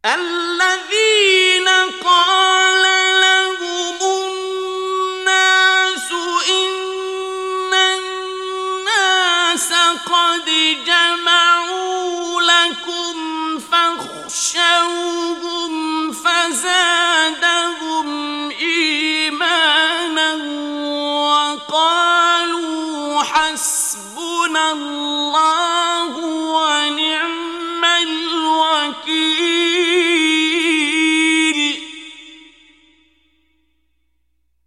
الذين قال لهم الناس إن الناس قد جمعوا لكم فاخشوهم